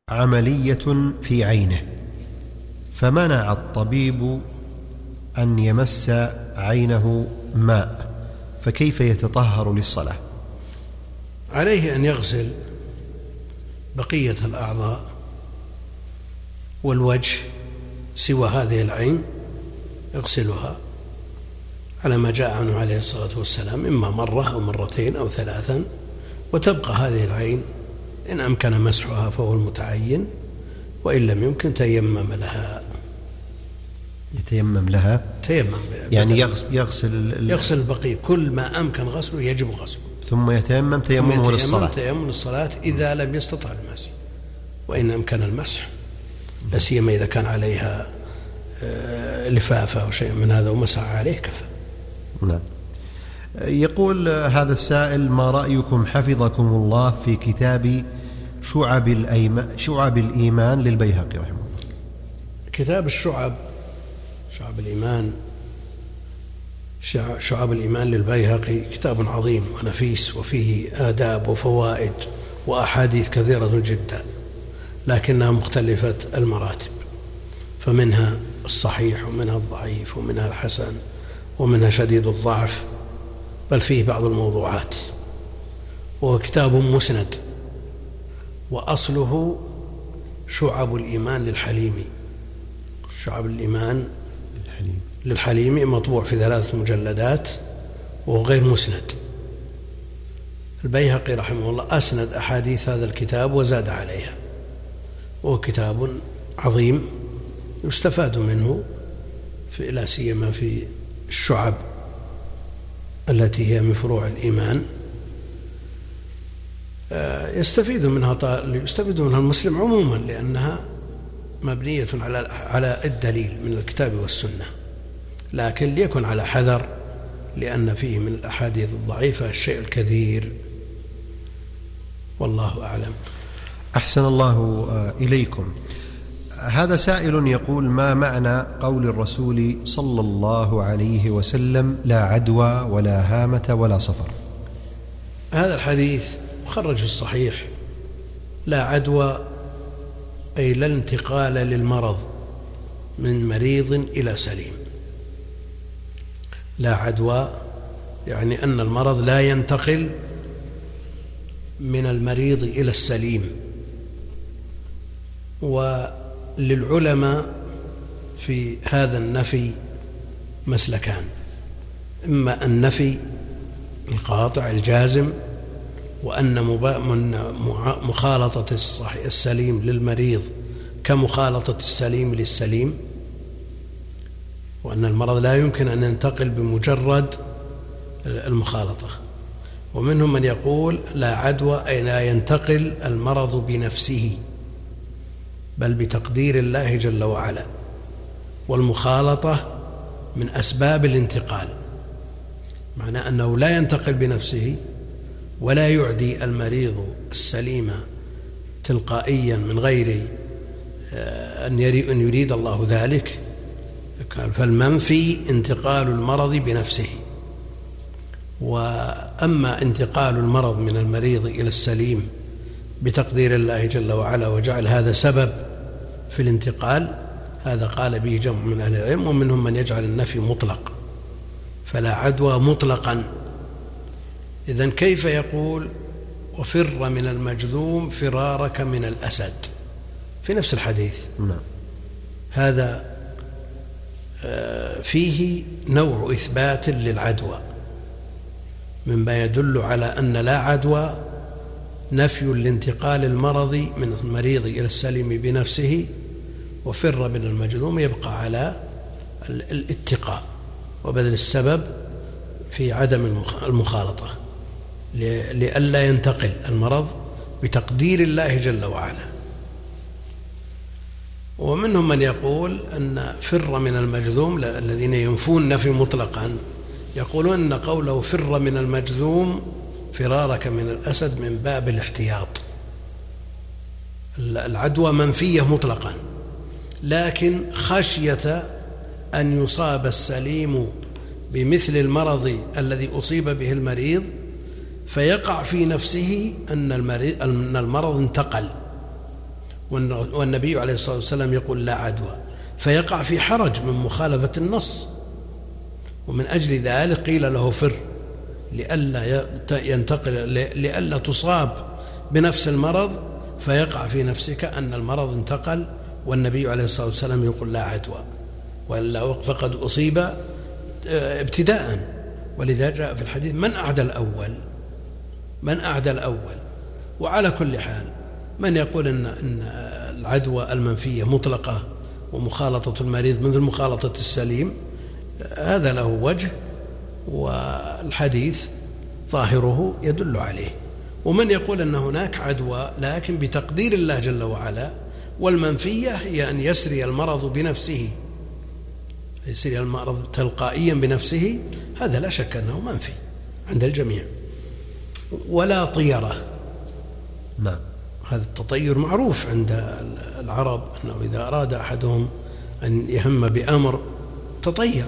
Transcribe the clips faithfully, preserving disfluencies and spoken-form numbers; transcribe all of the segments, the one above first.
عملية في عينه، فمنع الطبيب أن يمس عينه ماء، فكيف يتطهر للصلاة؟ عليه أن يغسل بقية الأعضاء والوجه سوى هذه العين، يغسلها على ما جاء عنه عليه الصلاة والسلام، إما مرة أو مرتين أو ثلاثا، وتبقى هذه العين إن أمكن مسحها فهو المتعين، وإن لم يمكن تيمم لها. يتيمم لها تيمم يعني يغسل يغسل, يغسل البقية، كل ما أمكن غسله يجب غسله، ثم يتيمم تيممه للصلاة. تيمم للصلاة إذا لم يستطع المسح، وإن أمكن المسح لا سيما إذا كان عليها لفافة أو شيء من هذا ومسح عليه كفى. نعم. يقول هذا السائل: ما رأيكم حفظكم الله في كتاب شعب الأيمان شعب الإيمان للبيهقي رحمه الله؟ كتاب الشعب شعب الإيمان شعب الإيمان للبيهقي كتاب عظيم ونفيس، وفيه آداب وفوائد وأحاديث كثيرة جدا، لكنها مختلفة المراتب، فمنها الصحيح ومنها الضعيف ومنها الحسن ومنها شديد الضعف، بل فيه بعض الموضوعات. وهو كتاب مسند، وأصله شعب الإيمان للحليمي، شعب الإيمان للحليمي مطبوع في ثلاث مجلدات وهو غير مسند. البيهقي رحمه الله أسند أحاديث هذا الكتاب وزاد عليها، وهو كتاب عظيم يستفاد منه في لا سيما في الشعب التي هي من فروع الإيمان، يستفيد منها يستفيد منها المسلم عموما، لأنها مبنية على على الدليل من الكتاب والسنة، لكن ليكن على حذر، لأن فيه من الأحاديث الضعيفة الشيء الكثير، والله أعلم. أحسن الله إليكم. هذا سائل يقول: ما معنى قول الرسول صلى الله عليه وسلم: لا عدوى ولا هامة ولا صفر؟ هذا الحديث مخرج في الصحيح. لا عدوى أي لا انتقال للمرض من مريض إلى سليم. لا عدوى يعني أن المرض لا ينتقل من المريض إلى السليم. وللعلماء في هذا النفي مسلكان: إما النفي القاطع الجازم، وأن مخالطة السليم للمريض كمخالطة السليم للسليم، وأن المرض لا يمكن أن ينتقل بمجرد المخالطة. ومنهم من يقول لا عدوى أي لا ينتقل المرض بنفسه، بل بتقدير الله جل وعلا، والمخالطة من أسباب الانتقال، معنى أنه لا ينتقل بنفسه ولا يعدي المريض السليم تلقائيا من غير أن يريد الله ذلك، فالمنفي انتقال المرض بنفسه. وأما انتقال المرض من المريض إلى السليم بتقدير الله جل وعلا وجعل هذا سبب في الانتقال، هذا قال به جمع من أهل العلم، ومنهم من يجعل النفي مطلق، فلا عدوى مطلقا. إذن كيف يقول وفر من المجذوم فرارك من الأسد في نفس الحديث؟ نعم. هذا فيه نوع إثبات للعدوى، مما يدل على أن لا عدوى نفي لانتقال المرض من المريض إلى السليم بنفسه، وفر من المجذوم يبقى على الاتقاء وبذل السبب في عدم المخالطة، لئلا ينتقل المرض بتقدير الله جل وعلا. ومنهم من يقول أن فر من المجذوم، الذين ينفون نفي مطلقا يقولون أن قوله فر من المجذوم فرارك من الأسد من باب الاحتياط. العدوى منفية مطلقا، لكن خشية أن يصاب السليم بمثل المرض الذي أصيب به المريض فيقع في نفسه أن المرض انتقل، والنبي عليه الصلاة والسلام يقول لا عدوى، فيقع في حرج من مخالفة النص، ومن أجل ذلك قيل له فر لئلا ينتقل لئلا تصاب بنفس المرض فيقع في نفسك أن المرض انتقل، والنبي عليه الصلاة والسلام يقول لا عدوى، وإلا فقد أصيب ابتداء. ولذا جاء في الحديث من أعدى الأول، من أعدى الأول. وعلى كل حال من يقول إن, إن العدوى المنفية مطلقة ومخالطة المريض مثل مخالطة السليم، هذا له وجه، والحديث ظاهره يدل عليه. ومن يقول أن هناك عدوى لكن بتقدير الله جل وعلا، والمنفية هي أن يسري المرض بنفسه، يسري المرض تلقائيا بنفسه، هذا لا شك أنه منفي عند الجميع. ولا طيرة، نعم، هذا التطير معروف عند العرب، أنه إذا أراد أحدهم أن يهم بأمر تطير،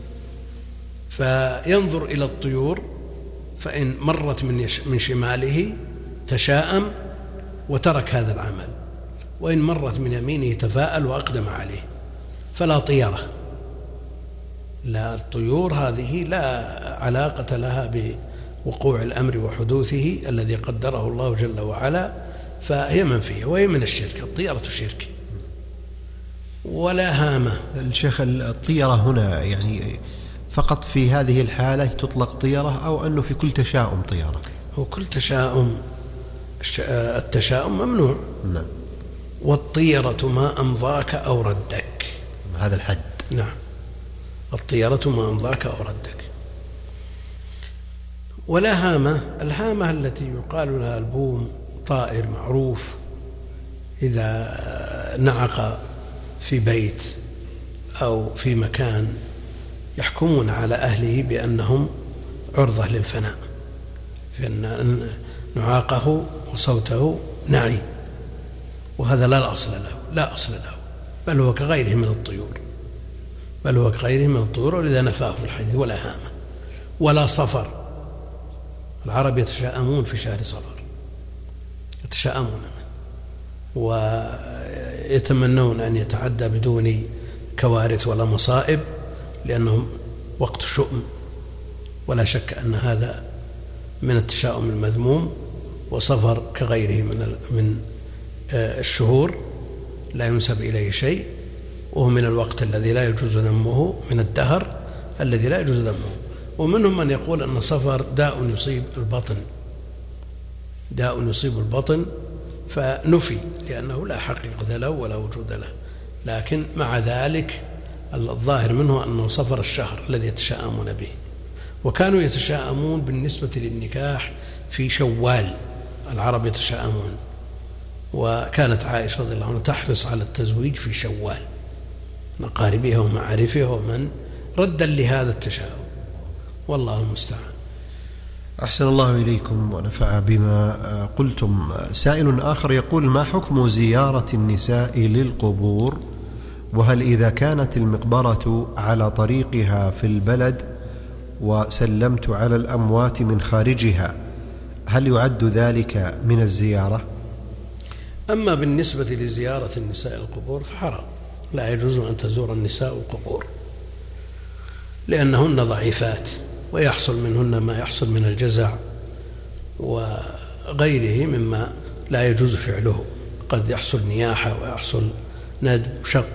فينظر إلى الطيور، فإن مرت من شماله تشاءم وترك هذا العمل، وإن مرت من يمينه تفاءل وأقدم عليه، فلا طيرة. لا، الطيور هذه لا علاقة لها بوقوع الأمر وحدوثه الذي قدره الله جل وعلا، فهي منفية وهي من الشرك، الطيرة شرك. ولا هامة. الشيخ، الطيرة هنا يعني فقط في هذه الحالة تطلق طيرة، أو أنه في كل تشاؤم طيرة؟ هو كل تشاؤم، التشاؤم ممنوع. نعم. والطيرة ما أمضاك أو ردك، هذا الحد. نعم، الطيرة ما أمضاك أو ردك. ولا هامة، الهامة التي يقال لها البوم، طائر معروف إذا نعق في بيت أو في مكان يحكمون على أهله بأنهم عرضة للفناء، فإن نعاقه وصوته نعي، وهذا لا أصل له، لا أصل له، بل هو كغيره من الطيور، بل هو كغيره من الطيور، ولذا نفاه في الحديث. ولا هامة. ولا صفر، العرب يتشاءمون في شهر صفر، يتشاءمون منه ويتمنون أن يتعدى بدون كوارث ولا مصائب، لأنهم وقت شؤم، ولا شك أن هذا من التشاؤم المذموم. وصفر كغيره من من الشهور لا ينسب إليه شيء، وهو من الوقت الذي لا يجوز ذمه، من الدهر الذي لا يجوز ذمه. ومنهم من يقول أن صفر داء يصيب البطن، داء يصيب البطن، فنفي لأنه لا حقيقة له ولا وجود له. لكن مع ذلك الظاهر منه أنه صفر الشهر الذي يتشاءمون به. وكانوا يتشاءمون بالنسبة للنكاح في شوال، العرب يتشاءمون، وكانت عائشة رضي الله عنها تحرص على التزويج في شوال، أقاربها ومعارفها ومن ردا لهذا التشاؤم، والله المستعان. أحسن الله إليكم ونفع بما قلتم. سائل آخر يقول: ما حكم زيارة النساء للقبور؟ وهل إذا كانت المقبرة على طريقها في البلد وسلمت على الأموات من خارجها، هل يعد ذلك من الزيارة؟ أما بالنسبة لزيارة النساء القبور فحرام، لا يجوز أن تزور النساء القبور، لأنهن ضعيفات، ويحصل منهن ما يحصل من الجزع وغيره مما لا يجوز فعله. قد يحصل نياحة ويحصل ندب وشق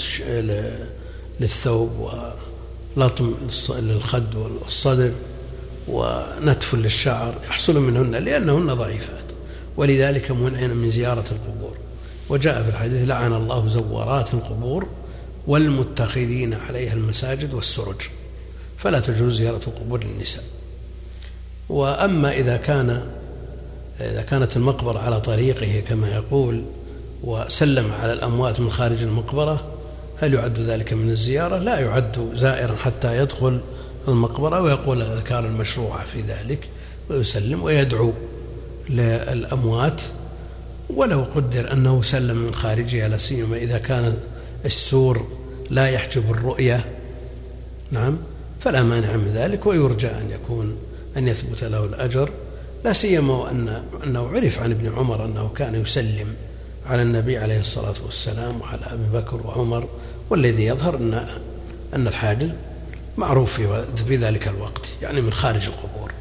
للثوب ولطم للخد والصدر ونتف للشعر، يحصل منهن لأنهن ضعيفات، ولذلك منعنا من زيارة القبور. وجاء في الحديث: لعن الله زوارات القبور والمتخذين عليها المساجد والسرج، فلا تجوز زيارة القبور للنساء. وأما إذا كان إذا كانت المقبرة على طريقه كما يقول وسلم على الأموات من خارج المقبرة، هل يعد ذلك من الزيارة؟ لا يعد زائرا حتى يدخل المقبرة ويقول الأذكار المشروعة في ذلك ويسلم ويدعو للأموات. ولو قدر أنه سلم من خارجها، لا سيما إذا كان السور لا يحجب الرؤية، نعم، فلا مانع من ذلك، ويرجى أن يكون أن يثبت له الأجر، لا سيما وأن أنه عرف عن ابن عمر أنه كان يسلم على النبي عليه الصلاة والسلام وعلى أبي بكر وعمر، والذي يظهر أن أن الحاجز معروف في ذلك الوقت، يعني من خارج القبور.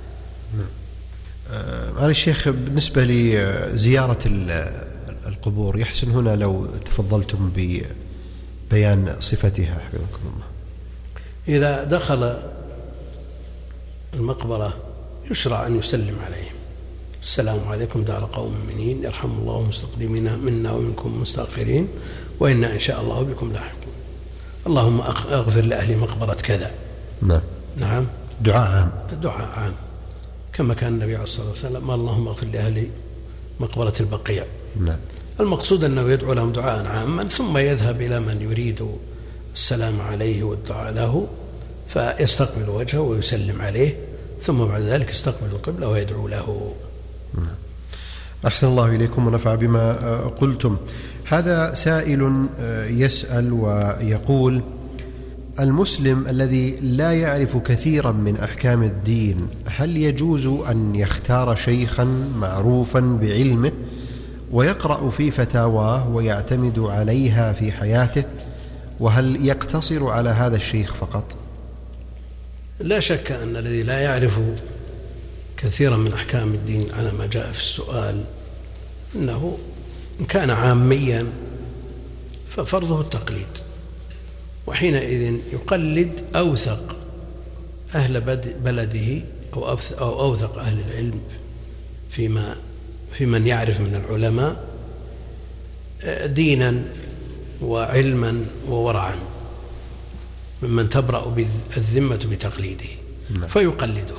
هذا الشيخ بالنسبة لزيارة القبور، يحسن هنا لو تفضلتم ببيان صفتها حفظكم الله. إذا دخل المقبرة يشرع أن يسلم عليهم: السلام عليكم دار قوم مؤمنين، يرحم الله مستقدمين منا ومنكم مستأخرين، وإنا إن شاء الله بكم لاحقون، اللهم أغفر لأهل مقبرة كذا. نعم نعم دعاء عام، دعاء عام كما كان النبي عليه الصلاة والسلام: اللهم اغفر لأهل مقبرة البقيع. نعم. المقصود أنه يدعو لهم دعاء عاما، ثم يذهب إلى من يريد السلام عليه والدعاء له فيستقبل وجهه ويسلم عليه، ثم بعد ذلك يستقبل القبلة ويدعو له. أحسن الله إليكم ونفع بما قلتم. هذا سائل يسأل ويقول: المسلم الذي لا يعرف كثيرا من أحكام الدين هل يجوز أن يختار شيخا معروفا بعلمه ويقرأ في فتاواه ويعتمد عليها في حياته، وهل يقتصر على هذا الشيخ فقط؟ لا شك أن الذي لا يعرف كثيرا من أحكام الدين على ما جاء في السؤال إنه إن كان عاميا ففرضه التقليد، وحينئذ يقلد أوثق أهل بلده أو أوثق أهل العلم فيما في من يعرف من العلماء دينا وعلما وورعا، ممن تبرأ الذمة بتقليده، فيقلده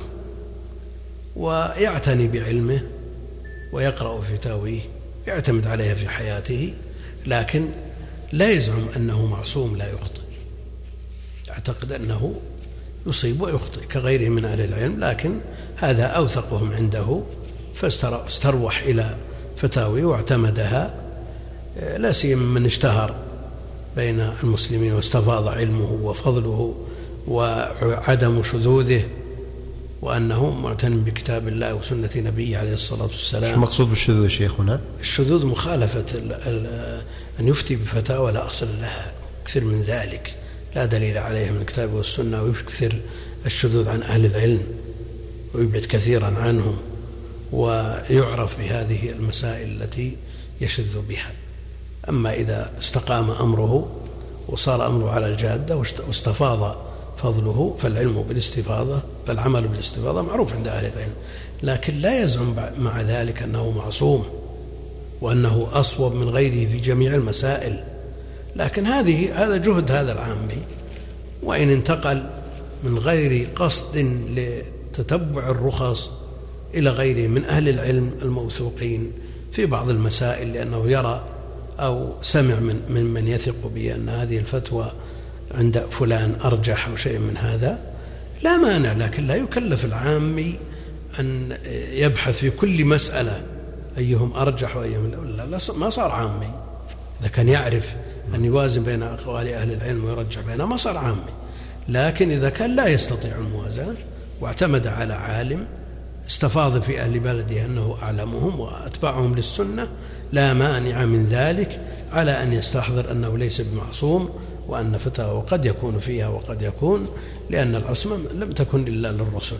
ويعتني بعلمه ويقرأ فتاويه، يعتمد عليها في حياته، لكن لا يزعم أنه معصوم لا يخطئ، يعتقد أنه يصيب ويخطئ كغيره من أهل العلم، لكن هذا أوثقهم عنده فاستروح إلى فتاويه واعتمدها، لا سيما من اشتهر بين المسلمين واستفاض علمه وفضله وعدم شذوذه، وأنه معتن بكتاب الله وسنة نبيه عليه الصلاة والسلام. شو مقصود بالشذوذ شيخ هنا؟ الشذوذ مخالفة أن يفتي بفتاوى لا أصل لها، كثير من ذلك لا دليل عليه من الكتاب والسنة، ويكثر الشذوذ عن أهل العلم ويبعد كثيرا عنهم، ويعرف بهذه المسائل التي يشذ بها. أما إذا استقام أمره وصار أمره على الجادة واستفاض فضله فالعلم بالاستفاضة، فالعمل بالاستفاضة معروف عند أهل العلم، لكن لا يزعم مع ذلك أنه معصوم وأنه أصوب من غيره في جميع المسائل. لكن هذه هذا جهد هذا العامي، وإن انتقل من غير قصد لتتبع الرخص إلى غيره من أهل العلم الموثوقين في بعض المسائل لأنه يرى أو سمع من, من من يثق به أن هذه الفتوى عند فلان أرجح أو شيء من هذا، لا مانع، لكن لا يكلف العامي أن يبحث في كل مسألة أيهم أرجح وأيهم لا, لا ما صار عامي. إذا كان يعرف أن يوازن بين أقوال أهل العلم ويرجح بينها ما صار عامي، لكن إذا كان لا يستطيع الموازنة واعتمد على عالم استفاض في أهل بلده أنه أعلمهم وأتبعهم للسنة، لا مانع من ذلك، على أن يستحضر أنه ليس بمعصوم، وأن فتاوى قد يكون فيها وقد يكون، لأن العصمة لم تكن إلا للرسل.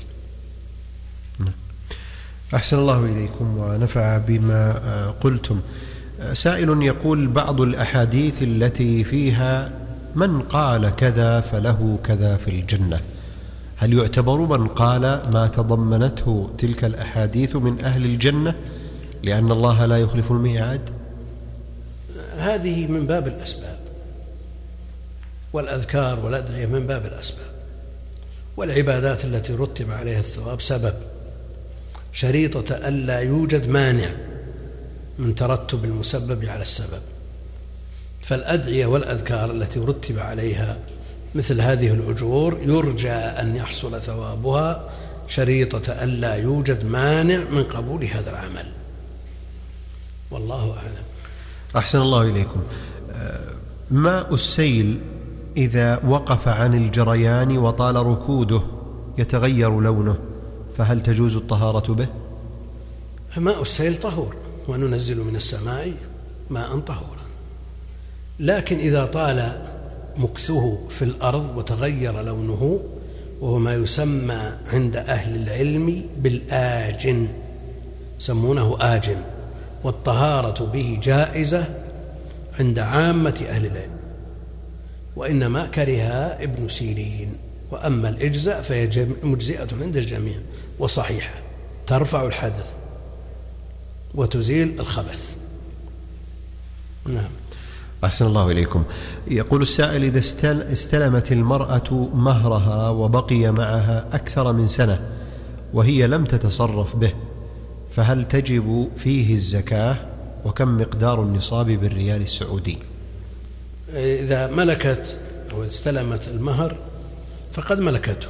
أحسن الله إليكم ونفع بما قلتم. سائل يقول: بعض الأحاديث التي فيها من قال كذا فله كذا في الجنة، هل يعتبر من قال ما تضمنته تلك الأحاديث من أهل الجنة لأن الله لا يخلف الميعاد؟ هذه من باب الأسباب، والأذكار والأدعية من باب الأسباب، والعبادات التي رتب عليها الثواب سبب، شريطة ألا يوجد مانع من ترتب المسبب على السبب. فالأدعية والأذكار التي رتب عليها مثل هذه الأجور يرجى أن يحصل ثوابها شريطة ألا يوجد مانع من قبول هذا العمل، والله أعلم. أحسن الله إليكم. ماء السيل إذا وقف عن الجريان وطال ركوده يتغير لونه، فهل تجوز الطهارة به؟ ماء السيل طهور، وننزل من السماء ماء طهورا. لكن إذا طال مكثه في الأرض وتغير لونه، وهو ما يسمى عند أهل العلم بالآجن، يسمونه آجن، والطهارة به جائزة عند عامة أهل العلم، وإنما كرهها ابن سيرين. وأما الإجزاء فهي مجزئة عند الجميع وصحيحة، ترفع الحدث وتزيل الخبث. نعم. أحسن الله إليكم. يقول السائل: إذا استلمت المرأة مهرها وبقي معها أكثر من سنة وهي لم تتصرف به، فهل تجب فيه الزكاة؟ وكم مقدار النصاب بالريال السعودي؟ إذا ملكت أو استلمت المهر فقد ملكته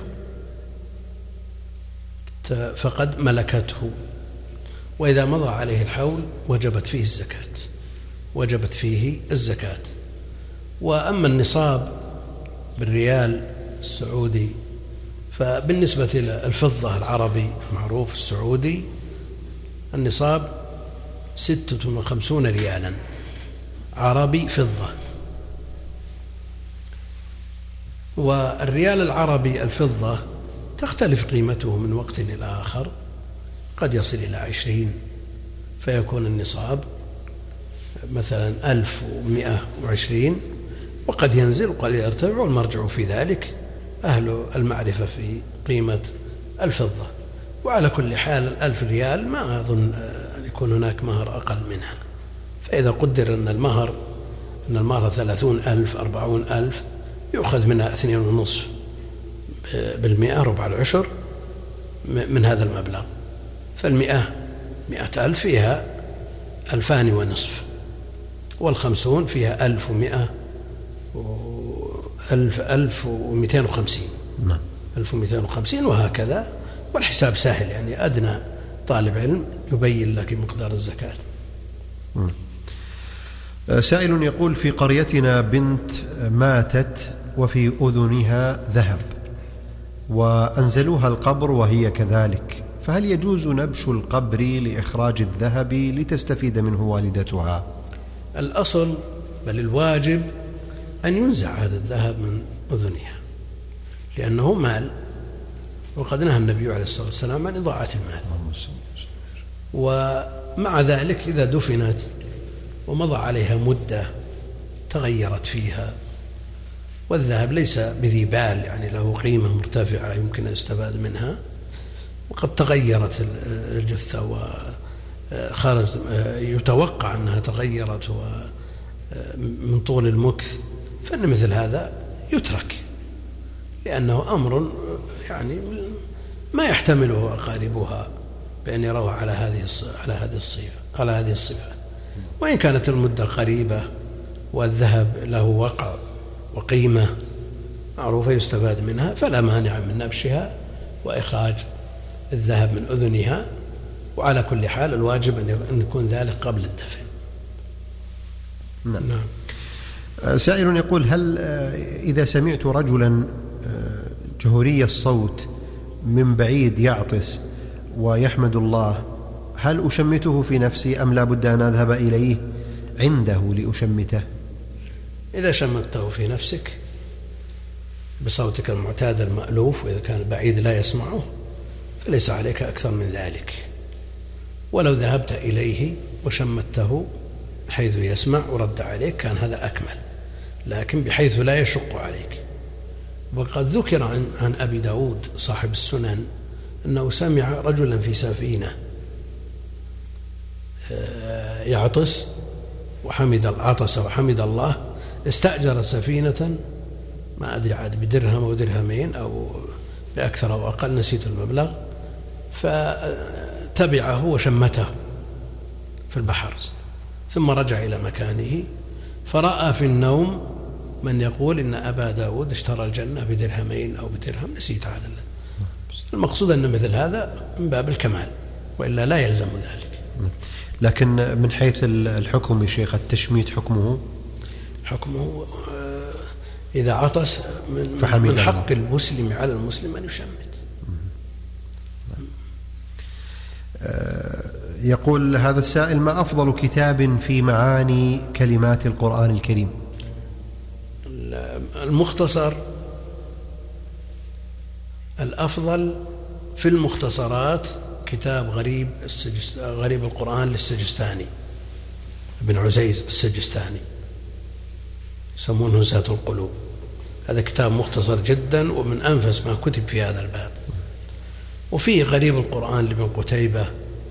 فقد ملكته وإذا مضى عليه الحول وجبت فيه الزكاة وجبت فيه الزكاة. وأما النصاب بالريال السعودي فبالنسبة للفضة العربي المعروف السعودي النصاب ستة وخمسون ريالا عربي فضة. والريال العربي الفضة تختلف قيمته من وقت إلى آخر، قد يصل إلى عشرين فيكون النصاب مثلا ألف ومئة وعشرين، وقد ينزل وقد يرتفع، والمرجع في ذلك أهل المعرفة في قيمة الفضة. وعلى كل حال الألف ريال ما أظن أن يكون هناك مهر أقل منها، فإذا قدر أن المهر أن المهر ثلاثون ألف أربعون ألف يؤخذ منها اثنين ونصف بالمئة ربع العشر من هذا المبلغ، فالمئة مئة ألف فيها ألفان ونصف، والخمسون فيها ألف ومئة ألف ألف ومئتين وخمسين ألف ومئتين وخمسين وهكذا. والحساب سهل، يعني أدنى طالب علم يبين لك مقدار الزكاة. سائل يقول: في قريتنا بنت ماتت وفي أذنها ذهب وأنزلوها القبر وهي كذلك، فهل يجوز نبش القبر لإخراج الذهب لتستفيد منه والدتها؟ الأصل بل الواجب أن ينزع هذا الذهب من أذنها لأنه مال، وقد نهى النبي عليه الصلاة والسلام عن إضاعة المال. ومع ذلك إذا دفنت ومضى عليها مدة تغيرت فيها والذهب ليس بذي بال، يعني له قيمة مرتفعة يمكن أن يستفاد منها، وقد تغيرت الجثة وخرج يتوقع أنها تغيرت من طول المكث، فإن مثل هذا يترك، لأنه أمر يعني ما يحتمله أقاربها بأن يروها على هذه على هذه الصفة على هذه الصفة. وإن كانت المدة قريبة والذهب له وقع وقيمة معروفة يستفاد منها فلا مانع من نبشها وإخراج الذهب من أذنها. وعلى كل حال الواجب أن يكون ذلك قبل الدفن. نعم. نعم. سائل يقول: هل إذا سمعت رجلا جهوري الصوت من بعيد يعطس ويحمد الله، هل أشمته في نفسي أم لا بد أن أذهب إليه عنده لأشمته؟ إذا شمته في نفسك بصوتك المعتاد المألوف، وإذا كان البعيد لا يسمعه فليس عليك أكثر من ذلك. ولو ذهبت إليه وشمته حيث يسمع ورد عليك كان هذا أكمل، لكن بحيث لا يشق عليك. وقد ذكر عن, عن أبي داود صاحب السنن أنه سمع رجلا في سفينة يعطس وحمد العطس وحمد الله، استأجر سفينة ما أدري عاد بدرهم أو درهمين أو بأكثر أو أقل، نسيت المبلغ، فتبعه وشمته في البحر، ثم رجع إلى مكانه فرأى في النوم من يقول إن أبا داود اشترى الجنة بدرهمين أو بدرهم، نسيت هذا. المقصود أن مثل هذا من باب الكمال، وإلا لا يلزم ذلك. لكن من حيث الحكم يا شيخ، التشميت حكمه حكمه إذا عطس من, من حق المسلم على المسلم أن يشمت. يقول هذا السائل: ما أفضل كتاب في معاني كلمات القرآن الكريم؟ المختصر الأفضل في المختصرات كتاب غريب السجست... غريب القرآن للسجستاني ابن عزيز السجستاني، يسمونه زاد القلوب. هذا كتاب مختصر جدا ومن أنفس ما كتب في هذا الباب. وفيه غريب القرآن لابن قتيبة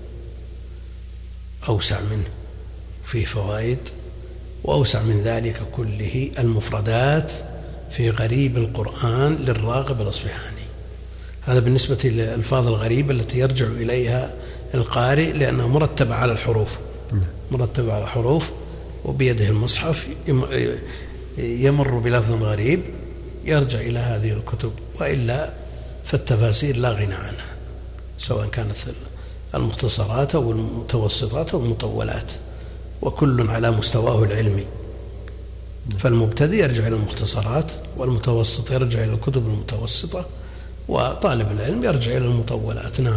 أوسع منه، فيه فوائد، وأوسع من ذلك كله المفردات في غريب القرآن للراغب الأصبهاني. هذا بالنسبة للألفاظ الغريبة التي يرجع إليها القارئ لأنها مرتبة على الحروف، مرتبة على الحروف، وبيده المصحف يمر بلفظ غريب يرجع إلى هذه الكتب، وإلا فالتفاسير لا غنى عنها، سواء كانت المختصرات أو المتوسطات أو المطولات، وكل على مستواه العلمي. فالمبتدئ يرجع إلى المختصرات، والمتوسط يرجع إلى الكتب المتوسطة، وطالب العلم يرجع إلى المطولات. نعم.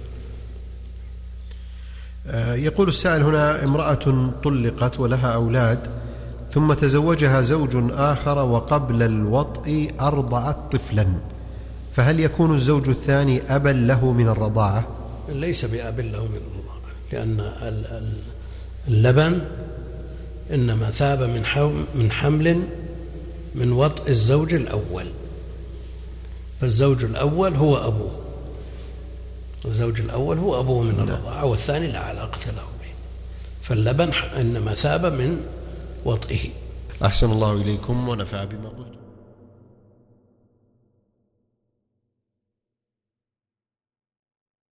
يقول السائل هنا: امرأة طلقت ولها أولاد ثم تزوجها زوج آخر وقبل الوطء أرضعت طفلا، فهل يكون الزوج الثاني أبا له من الرضاعة؟ ليس بأب له من الرضاعة، لأن اللبن إنما ثاب من حمل من وطء الزوج الأول، فالزوج الأول هو أبوه، الزوج الأول هو أبوه من الرضاعة، والثاني لا علاقة له به، فاللبن إنما ثاب من وطئه. أحسن الله إليكم ونفع بما قلت.